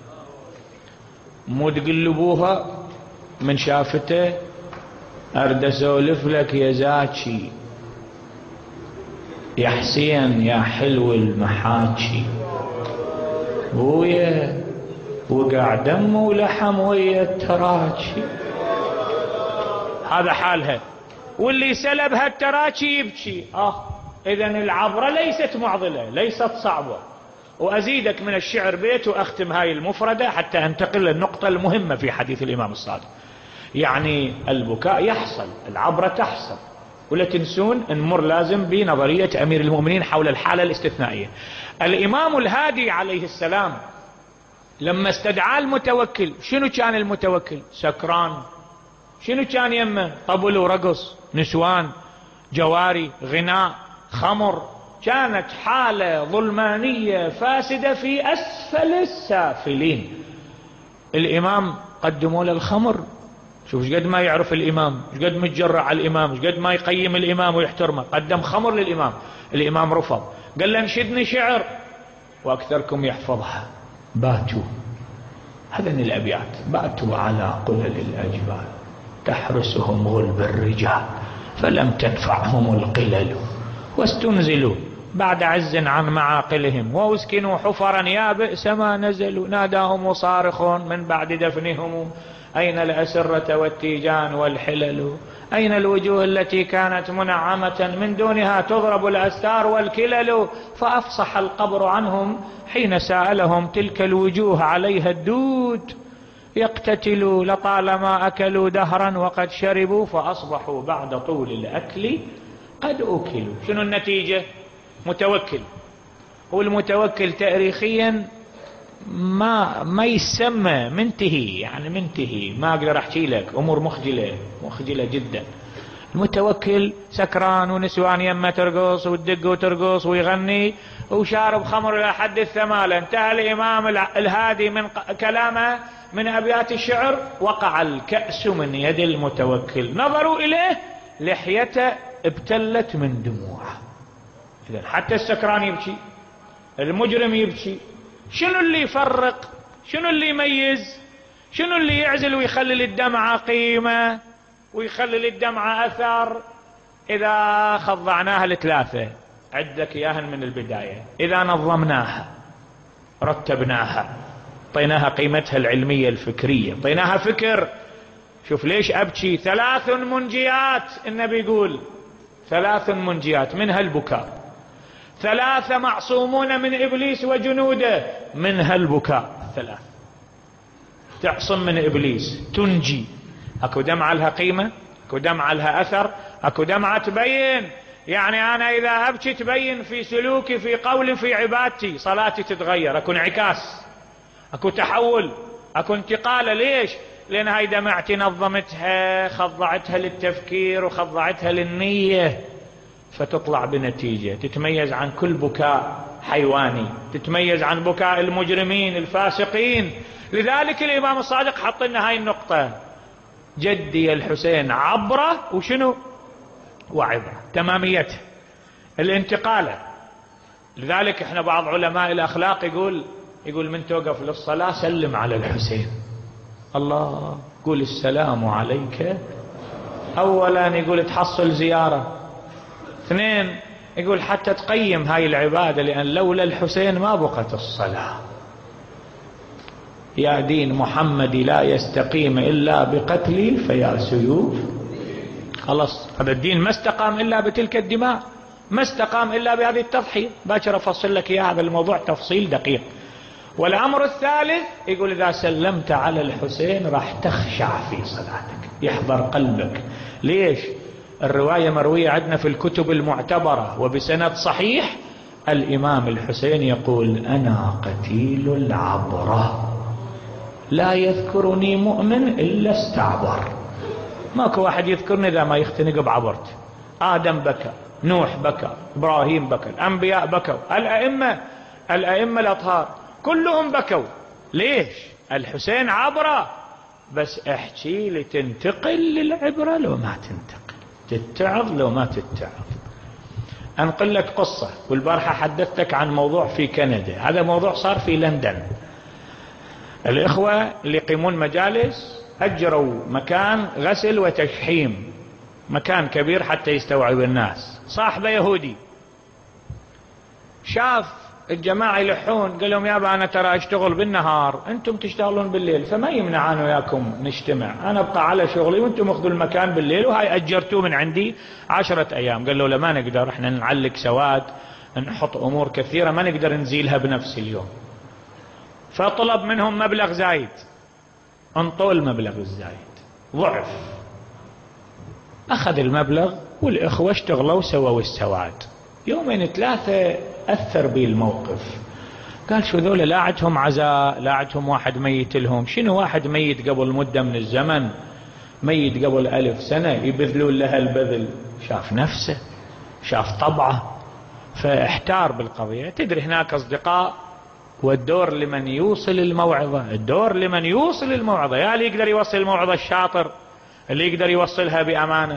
مو تقلبوها من شافته أرد أسولف لك يا زاكي، يا حسين يا حلو المحاكي، بويا وقع دم ولحم ويا التراكي. هذا حالها. واللي سلبها التراكي يبكي. آه إذن العبرة ليست معضلة، ليست صعبة. وأزيدك من الشعر بيت وأختم هاي المفردة حتى أنتقل للنقطة المهمة في حديث الإمام الصادق. يعني البكاء يحصل، العبرة تحصل، ولا تنسون نمر لازم بنظرية أمير المؤمنين حول الحالة الاستثنائية. الإمام الهادي عليه السلام لما استدعى المتوكل، شنو كان المتوكل؟ سكران. شنو كان يمه؟ طبل ورقص، نسوان، جواري، غناء، خمر. كانت حالة ظلمانية فاسدة في أسفل السافلين. الإمام قدموا له الخمر. شوف ايش قد ما يعرف الإمام، ايش قد متجرع على الإمام، ايش قد ما يقيم الإمام ويحترمه. قدم خمر للإمام، الإمام رفض، قال له انشدني شعر وأكثركم يحفظها. باتوا، هذين الأبيات: باتوا على قلل الأجبال تحرسهم غلب الرجال فلم تنفعهم القلل واستنزلوا بعد عز عن معاقلهم واسكنوا حفرا يا بئس ما نزلوا. ناداهم صارخ من بعد دفنهم: أين الأسرة والتيجان والحلل؟ أين الوجوه التي كانت منعمة من دونها تضرب الأستار والكلل؟ فأفصح القبر عنهم حين سألهم تلك الوجوه عليها الدود. يقتتلوا لطالما أكلوا دهرا وقد شربوا فأصبحوا بعد طول الأكل قد أكلوا. شنو النتيجة؟ متوكل. والمتوكل تاريخيا ما ما يسمى منتهي، يعني منتهي، ما اقدر احكي لك، امور مخجله مخجله جدا. المتوكل سكران ونسوان يمه ترقص وتدق وترقص ويغني وشارب خمر الى حد الثمالة. انتهى الامام الهادي من كلامه من ابيات الشعر: وقع الكأس من يد المتوكل. نظروا اليه لحيته ابتلت من دموعه. اذا حتى السكران يبكي، المجرم يبكي. شنو اللي يفرق؟ شنو اللي يميز؟ شنو اللي يعزل ويخلي للدمعة قيمة ويخلي للدمعة أثر؟ إذا خضعناها لثلاثة، عدك إياهن من البداية. إذا نظمناها، رتبناها، طيناها قيمتها العلمية الفكرية، طيناها فكر. شوف ليش أبكي؟ ثلاث منجيات النبي يقول، ثلاث منجيات، منها البكاء. ثلاثة معصومون من إبليس وجنوده، منها البكاء. ثلاث تعصم من إبليس، تنجي. أكو دمعة لها قيمة، أكو دمعة لها أثر، أكو دمعة تبين. يعني أنا إذا أبكي تبين في سلوكي، في قولي، في عبادتي، صلاتي تتغير، أكو انعكاس، أكو تحول، أكو انتقال. ليش؟ لأن هاي دمعتي نظمتها، خضعتها للتفكير وخضعتها للنية، فتطلع بنتيجة تتميز عن كل بكاء حيواني، تتميز عن بكاء المجرمين الفاسقين. لذلك الإمام الصادق حط لنا هاي النقطة: جدي الحسين عبرة وشنو؟ وعبرة، تماميته، الانتقالة. لذلك احنا بعض علماء الأخلاق يقول يقول من توقف للصلاة سلم على الحسين. الله، قول السلام عليك. أولا يقول تحصل زيارة. اثنين يقول حتى تقيم هاي العبادة، لأن لولا الحسين ما بقت الصلاة. يا دين محمد لا يستقيم إلا بقتلي فيا سيوف. خلاص، هذا الدين ما استقام إلا بتلك الدماء، ما استقام إلا بهذه التضحية. باكر أفصل لك يا هذا الموضوع تفصيل دقيق. والأمر الثالث يقول إذا سلمت على الحسين راح تخشع في صلاتك، يحضر قلبك. ليش؟ الرواية مروية عندنا في الكتب المعتبرة وبسند صحيح، الإمام الحسين يقول: أنا قتيل العبرة، لا يذكرني مؤمن إلا استعبر. ماكو واحد يذكرني إذا ما يختنق بعبرت. آدم بكى، نوح بكى، إبراهيم بكى، الأنبياء بكوا، الأئمة الأئمة الأطهار كلهم بكوا. ليش؟ الحسين عبرة. بس احكي لي تنتقل للعبرة لو ما تنتقل، تتعظ لو ما تتعظ. أنقل لك قصة، والبارحة حدثتك عن موضوع في كندا، هذا موضوع صار في لندن. الإخوة اللي يقيمون مجالس أجروا مكان غسل وتشحيم، مكان كبير حتى يستوعب الناس. صاحبه يهودي شاف الجماعة يلحون، قال لهم: يابا أنا ترى أشتغل بالنهار، أنتم تشتغلون بالليل، فما يمنع أنا وياكم نجتمع، أنا أبقى على شغلي وأنتم أخذوا المكان بالليل، وهاي أجرتوه من عندي عشرة أيام. قال له: لا، ما نقدر، إحنا نعلق سواد، نحط أمور كثيرة ما نقدر نزيلها بنفس اليوم. فطلب منهم مبلغ زايد، انطوا المبلغ الزايد ضعف. أخذ المبلغ والإخوة اشتغلوا سووا السواد. يومين ثلاثة أثر به الموقف، قال: شو ذولا لا عندهم عزاء، لا عندهم واحد ميت لهم. شنو واحد ميت قبل مدة من الزمن، ميت قبل ألف سنة، يبذلون لها البذل. شاف نفسه، شاف طبعه، فاحتار بالقضية. تدري هناك أصدقاء، والدور لمن يوصل الموعظة، الدور لمن يوصل الموعظة. يا اللي يقدر يوصل الموعظة الشاطر، اللي يقدر يوصلها بأمانة.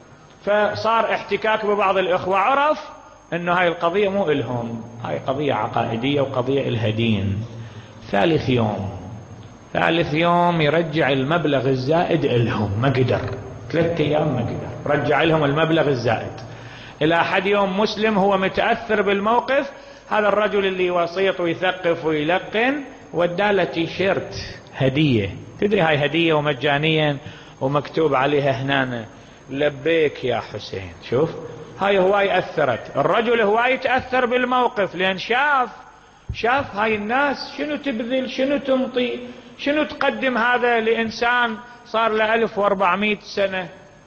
فصار احتكاك ببعض الإخوة، عرف انه هاي القضية مو إلهم، هاي قضية عقائدية وقضية إلها دين. ثالث يوم ثالث يوم يرجع المبلغ الزائد إلهم، ما قدر. ثلاثة أيام ما قدر، رجع لهم المبلغ الزائد. إلى أحد يوم مسلم هو متأثر بالموقف، هذا الرجل اللي يوسيط ويثقف ويلقن وداله تيشيرت هدية. تدري هاي هدية ومجانيا ومكتوب عليها هنا: لبيك يا حسين. شوف، هاي هواي أثرت الرجل، هواي تأثر بالموقف، لأن شاف شاف هاي الناس شنو تبذل، شنو تنطي، شنو تقدم هذا لإنسان صار له ألف واربعمائة سنة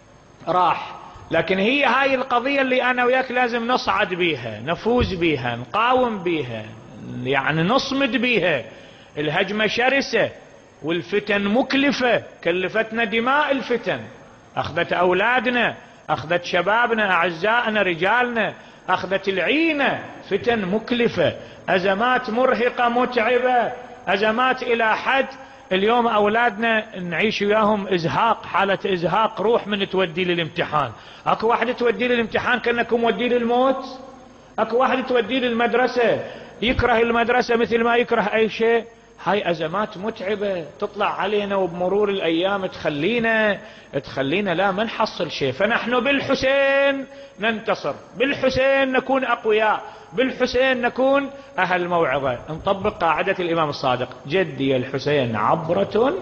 راح. لكن هي هاي القضية اللي أنا وياك لازم نصعد بيها، نفوز بيها، نقاوم بيها، يعني نصمد بيها. الهجمة شرسة والفتن مكلفة، كلفتنا دماء الفتن، أخذت أولادنا، أخذت شبابنا، أعزائنا، رجالنا، أخذت العينة. فتن مكلفة، أزمات مرهقة متعبة، أزمات إلى حد اليوم أولادنا نعيش وياهم إزهاق، حالة إزهاق. روح من تودي للامتحان، أكو واحد تودي للامتحان كأنكم مودي للموت، أكو واحد تودي للمدرسة يكره المدرسة مثل ما يكره أي شيء. هاي أزمات متعبة تطلع علينا، وبمرور الأيام تخلينا تخلينا لا ما نحصل شيء. فنحن بالحسين ننتصر، بالحسين نكون أقوياء، بالحسين نكون أهل موعظة. نطبق قاعدة الإمام الصادق: جدي الحسين عبرة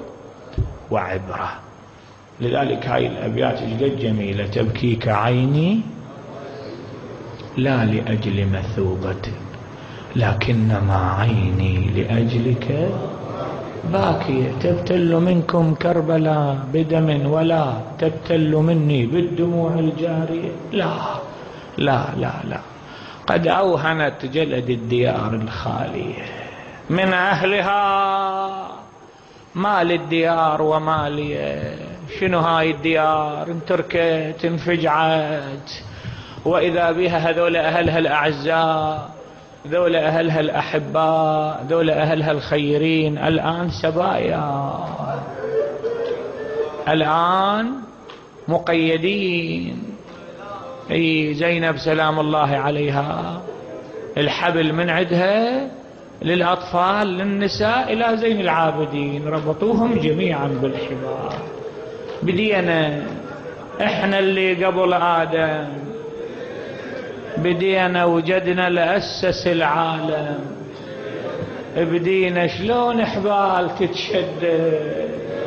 وعبرة. لذلك هاي الأبيات جد جميلة: تبكيك عيني لا لأجل مثوبتك لكنما عيني لأجلك باكية. تبتل منكم كربلاء بدم ولا تبتل مني بالدموع الجارية. لا لا لا لا، قد أوهنت جلد الديار الخالية من أهلها. ما للديار وما لي. شنو هاي الديار؟ انتركت انفجعت، وإذا بها هذول أهلها الأعزاء، ذول أهلها الأحباء، ذول أهلها الخيرين الآن سبايا، الآن مقيدين. أي زينب سلام الله عليها الحبل من عندها للأطفال للنساء إلى زين العابدين، ربطوهم جميعا بالحبال. بدينا احنا اللي قبل آدم، بدينا وجدنا لأسس العالم، بدينا شلون حبال تتشدد،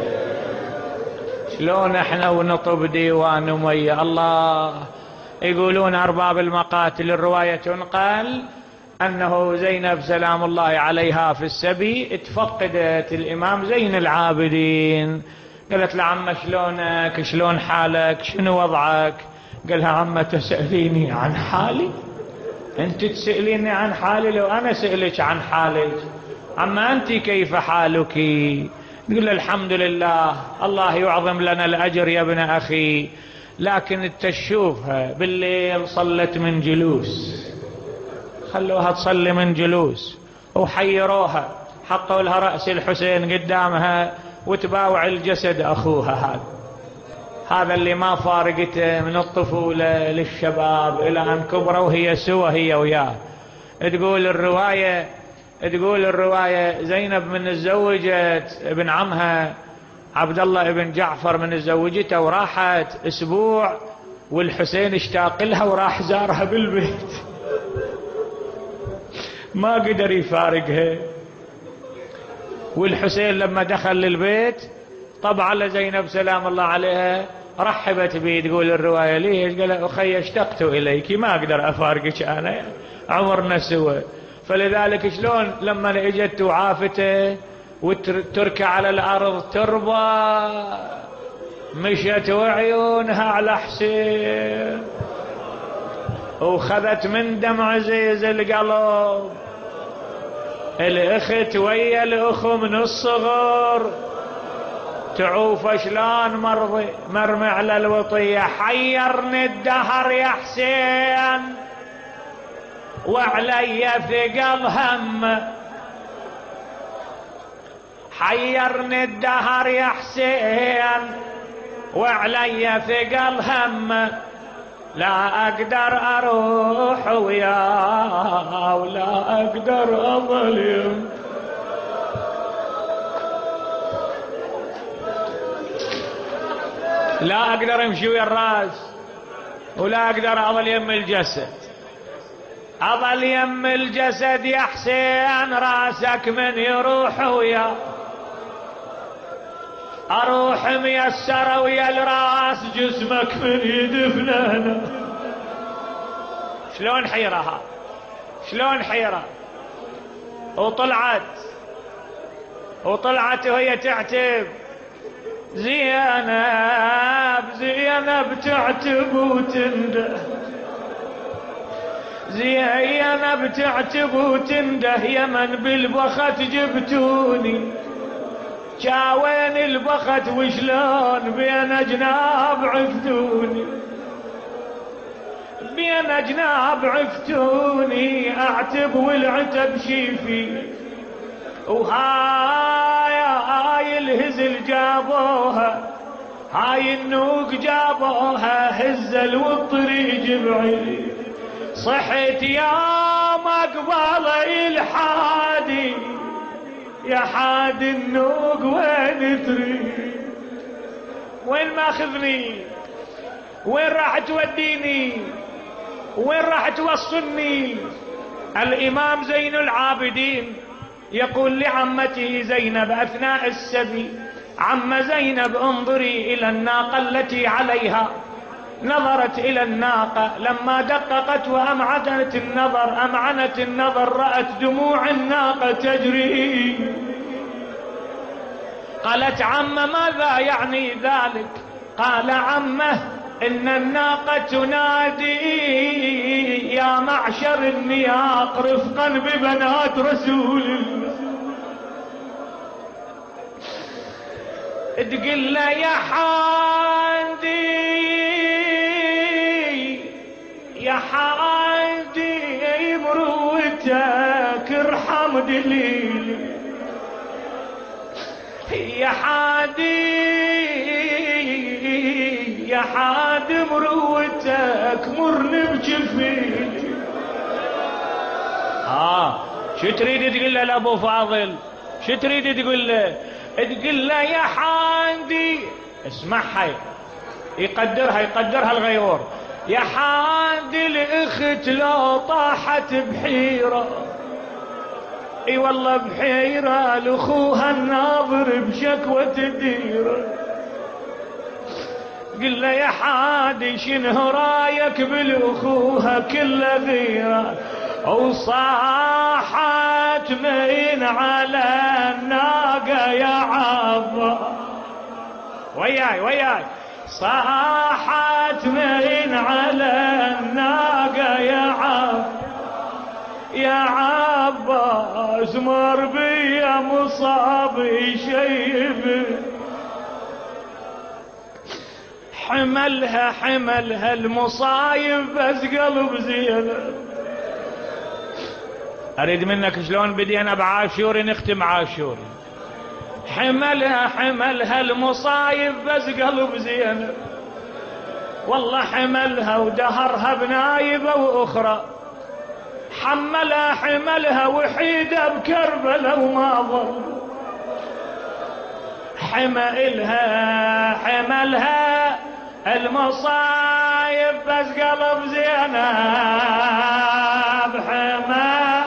شلون احنا ونطب ديوان مية. الله يقولون أرباب المقاتل الرواية تنقل أنه زينب سلام الله عليها في السبي اتفقدت الإمام زين العابدين، قالت لعمة شلونك، شلون حالك، شنو وضعك؟ قالها عمة تسأليني عن حالي؟ أنت تسأليني عن حالي؟ لو أنا سألك عن حالك عمة أنت كيف حالك؟ تقول الحمد لله، الله يعظم لنا الأجر يا ابن أخي، لكن تشوفها بالليل صلت من جلوس، خلوها تصلي من جلوس، وحيروها حطوا لها رأس الحسين قدامها وتباوع الجسد أخوها. هذا هذا اللي ما فارقته من الطفولة للشباب إلى أن كبروا وهي سوى هي وياه. تقول الرواية تقول الرواية زينب من تزوجت ابن عمها عبد الله ابن جعفر، من تزوجته وراحت أسبوع والحسين اشتاق لها وراح زارها بالبيت، ما قدر يفارقها. والحسين لما دخل للبيت طبعا على زينب سلام الله عليها رحبت به. تقول الرواية ليش؟ قال أخي اشتقت إليك، ما أقدر أفارقك، أنا عمرنا سوا. فلذلك شلون لما اجت وعافته وتركع على الأرض تربى، مشت وعيونها على حسين وخذت من دمع زيز القلب. الأخت ويا الأخو من الصغر تعوف شلون مرضي مرمي على الوطية. حيرني الدهر يا حسين وعلي ثقل هم، حيرني الدهر يا حسين وعلي ثقل هم، لا أقدر أروح وياه ولا أقدر أظلم. لا أقدر أمشي ويا الراس ولا أقدر أظل يم الجسد، أظل يم الجسد يا حسين، راسك من يروح وياه أروح ميسر ويا الراس، جسمك من يدفننا. شلون حيرها، شلون حيرها. وطلعت وطلعت وهي تعتب، زينب زينب تعتب وتنده، زينب تعتب وتنده، يمن بالبخت جبتوني، جاوين البخت وشلون بين جناب عفتوني، بين جناب عفتوني، اعتب والعتب شيفي، وهاي هاي الهزل جابوها، هاي النوق جابوها، هزل والطريق بعيد، صحت يا مقبل الحادي، يا حاد النوق وين تريد، وين ماخذني، وين راح توديني، وين راح توصلني. الإمام زين العابدين يقول لعمته زينب أثناء السبي: عم زينب انظري إلى الناقة التي عليها نظرت إلى الناقة، لما دققت وأمعنت النظر أمعنت النظر رأت دموع الناقة تجري. قالت عمه ماذا يعني ذلك؟ قال عمه إن الناقة تنادي يا معشر النياق رفقا ببنات رسول الله. تقول له يا حادي يا حادي مروتك ارحم دليل، يا حادي يا حاد مروتك مرني بجفيل. اه شو تريد تقول له لابو فاضل؟ شو تريد تقول له؟ تقول له يا حادي اسمعها يقدرها يقدرها الغيور. يا حادي الاخت لو طاحت بحيره، اي والله بحيره لاخوها الناظر بشكوى تديره. قل له يا حادي شنو رايك بالاخوها كل غيره، وصاحت من على الناقه يا عبا وياي وياي صاحت من على الناقه يا عبا يا عباس مر بيا مصابي شيب. حملها حملها المصايب بس قلب زينب. اريد منك شلون بدينا بعاشور نختم عاشور. حملها حملها المصايب بس قلب زينب، والله حملها ودهرها بنايبه واخرى. حملها حملها وحيده بكربله وما ظل. حملها حملها المصايب بس قلب زينب. حمل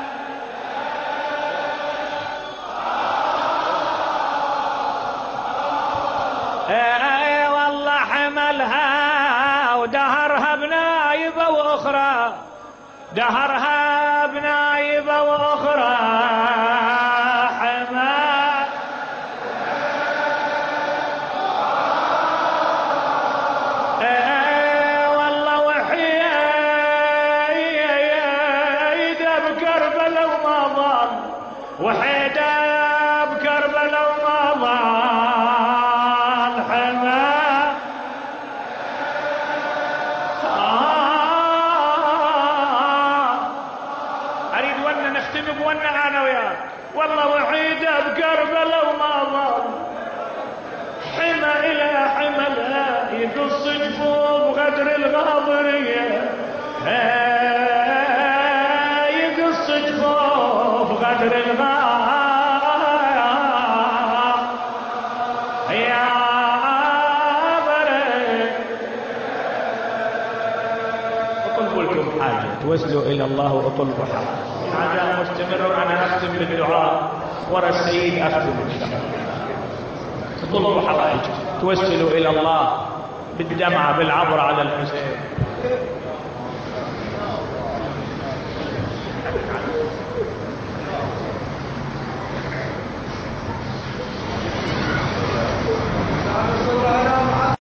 اي والله حملها ودهرها بنايبه واخرى، دهرها بنايبه واخرى. حمل اي والله وحيده بكربله وما ضل، وحيده بكربله وما ضل. والله وحيدة بكربلة وما ضل. حمى إلى حملها يقص جفوف غدر الغاضرية، يقص جفوف غدر الغاضرية يا بريء. اطلبوا لكم حاجة توسلوا إلى الله واطلبوا حاجة. هذا مستمر. أنا أختم بالدعاء ورا السيد أختم إن شاء الله. طلبوا حوائج توسلوا إلى الله بالدمعة بالعبر على الحسين. الله